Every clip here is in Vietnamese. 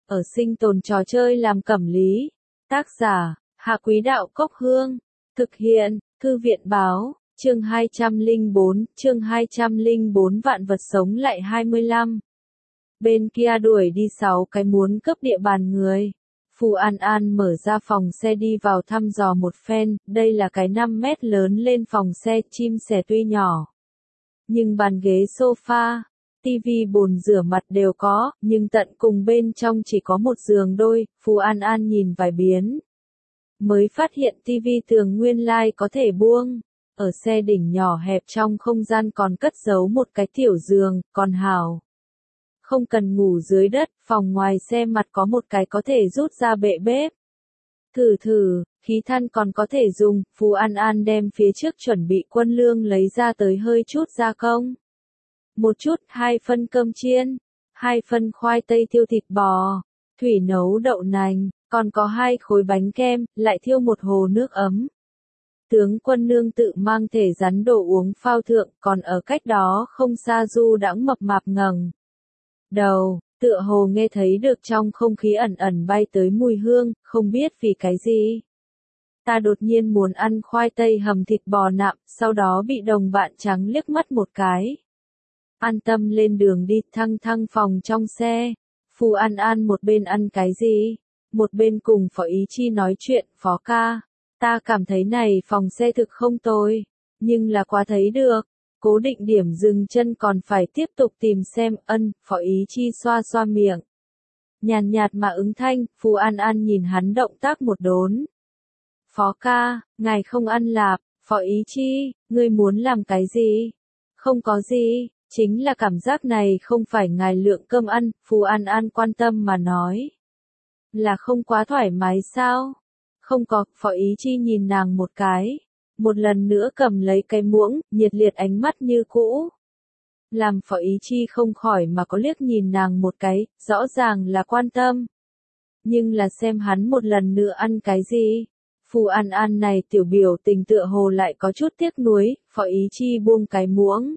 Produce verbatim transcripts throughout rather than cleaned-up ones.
ở sinh tồn trò chơi làm cẩm lý. Tác giả, Hạ Quý Đạo Cốc Hương. Thực hiện, Thư viện Báo, chương hai trăm lẻ bốn, chương hai trăm lẻ bốn vạn vật sống lại hai mươi lăm. Bên kia đuổi đi sáu cái muốn cướp địa bàn người. Phù An An mở ra phòng xe đi vào thăm dò một phen, đây là cái năm mét lớn lên phòng xe, chim sẻ tuy nhỏ. Nhưng bàn ghế sofa, tivi bồn rửa mặt đều có, nhưng tận cùng bên trong chỉ có một giường đôi, Phù An An nhìn vài biến. Mới phát hiện tivi tường nguyên lai có thể buông, ở xe đỉnh nhỏ hẹp trong không gian còn cất giấu một cái tiểu giường, còn hảo. Không cần ngủ dưới đất, phòng ngoài xe mặt có một cái có thể rút ra bệ bếp. Thử thử, khí than còn có thể dùng, Phù An An đem phía trước chuẩn bị quân lương lấy ra tới hơi chút gia công. Một chút, hai phân cơm chiên, hai phân khoai tây thiêu thịt bò, thủy nấu đậu nành, còn có hai khối bánh kem, lại thiêu một hồ nước ấm. Tướng quân nương tự mang thể rắn đồ uống phao thượng, còn ở cách đó không xa Du đãng mập mạp ngẩng đầu, tựa hồ nghe thấy được trong không khí ẩn ẩn bay tới mùi hương, không biết vì cái gì. Ta đột nhiên muốn ăn khoai tây hầm thịt bò nạm, sau đó bị đồng bạn trắng liếc mắt một cái. An tâm lên đường đi, thăng thăng phòng trong xe. Phù An An một bên ăn cái gì, một bên cùng Phó Ý Chi nói chuyện. Phó ca, ta cảm thấy này phòng xe thực không tồi, nhưng là quá thấy được. Cố định điểm dừng chân còn phải tiếp tục tìm xem. Ân, Phó Ý Chi xoa xoa miệng. Nhàn nhạt mà ứng thanh. Phù An An nhìn hắn động tác một đốn. Phó ca, ngài không ăn lạp. Phó Ý Chi, ngươi muốn làm cái gì? Không có gì, chính là cảm giác này không phải ngài lượng cơm ăn. Phù An An quan tâm mà nói. Là không quá thoải mái sao? Không có. Phó Ý Chi nhìn nàng một cái. Một lần nữa cầm lấy cái muỗng, nhiệt liệt ánh mắt như cũ. Làm Phó Ý Chi không khỏi mà có liếc nhìn nàng một cái, rõ ràng là quan tâm. Nhưng là xem hắn một lần nữa ăn cái gì. Phù An An này tiểu biểu tình tựa hồ lại có chút tiếc nuối. Phó Ý Chi buông cái muỗng.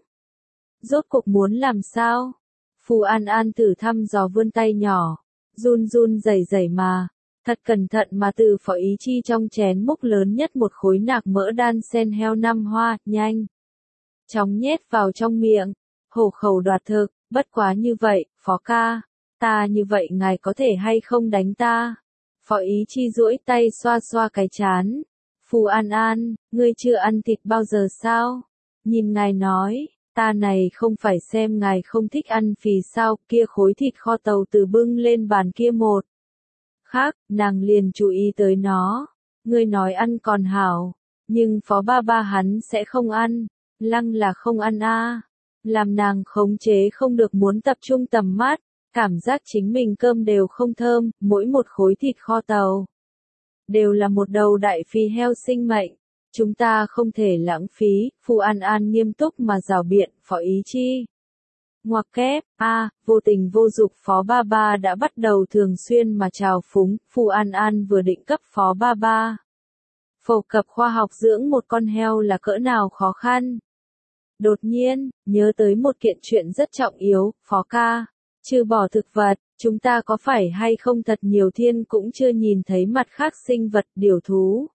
Rốt cuộc muốn làm sao? Phù An An thử thăm dò vươn tay nhỏ, run run rẩy rẩy mà. Thật cẩn thận mà từ Phó Ý Chi trong chén múc lớn nhất một khối nạc mỡ đan sen heo năm hoa, nhanh chóng nhét vào trong miệng, hổ khẩu đoạt thực. Bất quá như vậy, Phó ca, ta như vậy ngài có thể hay không đánh ta? Phó Ý Chi duỗi tay xoa xoa cái trán. Phù An An, ngươi chưa ăn thịt bao giờ sao? Nhìn ngài nói, ta này không phải xem ngài không thích ăn phì sao, kia khối thịt kho tàu từ bưng lên bàn kia một khác, nàng liền chú ý tới nó. Ngươi nói ăn còn hảo, nhưng Phó ba ba hắn sẽ không ăn. Lăng là không ăn a. À. Làm nàng khống chế không được muốn tập trung tầm mắt, cảm giác chính mình cơm đều không thơm, mỗi một khối thịt kho tàu đều là một đầu đại phi heo sinh mệnh. Chúng ta không thể lãng phí. Phù An An nghiêm túc mà rảo biện. Phó Ý Chi ngoặc kép, a, à, vô tình vô dục Phó ba ba đã bắt đầu thường xuyên mà trào phúng. Phù An An vừa định cấp Phó ba ba phổ cập khoa học dưỡng một con heo là cỡ nào khó khăn. Đột nhiên, nhớ tới một kiện chuyện rất trọng yếu. Phó ca, trừ bỏ thực vật, chúng ta có phải hay không thật nhiều thiên cũng chưa nhìn thấy mặt khác sinh vật, điều thú,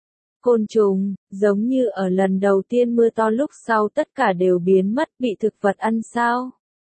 côn trùng, giống như ở lần đầu tiên mưa to lúc sau tất cả đều biến mất, bị thực vật ăn sao?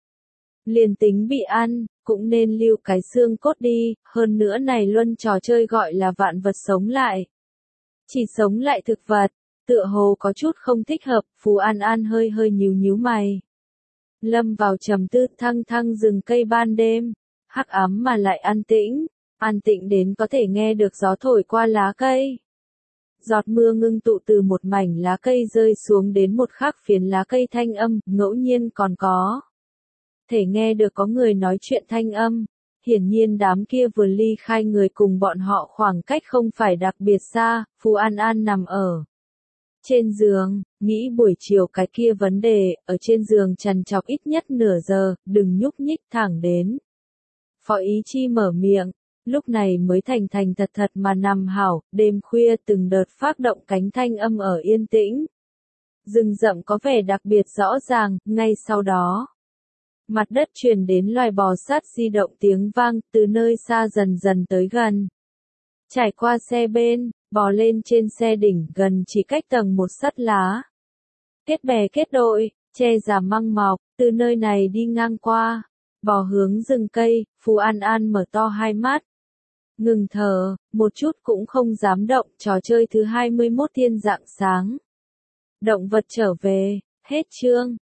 Liền tính bị ăn, cũng nên lưu cái xương cốt đi, hơn nữa này luân trò chơi gọi là vạn vật sống lại. Chỉ sống lại thực vật, tựa hồ có chút không thích hợp. Phù An An hơi hơi nhíu nhíu mày. Lâm vào trầm tư. Thăng thăng rừng cây ban đêm, hắc ám mà lại an tĩnh, an tĩnh đến có thể nghe được gió thổi qua lá cây. Giọt mưa ngưng tụ từ một mảnh lá cây rơi xuống đến một khác phiến lá cây thanh âm, ngẫu nhiên còn có thể nghe được có người nói chuyện thanh âm. Hiển nhiên đám kia vừa ly khai người cùng bọn họ khoảng cách không phải đặc biệt xa. Phù An An nằm ở trên giường, nghĩ buổi chiều cái kia vấn đề, ở trên giường trằn trọc ít nhất nửa giờ, đừng nhúc nhích thẳng đến Phó Ý Chi mở miệng, lúc này mới thành thành thật thật mà nằm hảo. Đêm khuya từng đợt phát động cánh thanh âm ở yên tĩnh. Rừng rậm có vẻ đặc biệt rõ ràng. Ngay sau đó, Mặt đất truyền đến loài bò sát di động tiếng vang, từ nơi xa dần dần tới gần. Trải qua xe bên, bò lên trên xe đỉnh gần chỉ cách tầng một sắt lá. Kết bè kết đội, che giả măng mọc, từ nơi này đi ngang qua. Bò hướng rừng cây, Phù An An mở to hai mắt. Ngừng thở, một chút cũng không dám động, trò chơi thứ hai mươi mốt thiên rạng sáng. Động vật trở về, hết chương.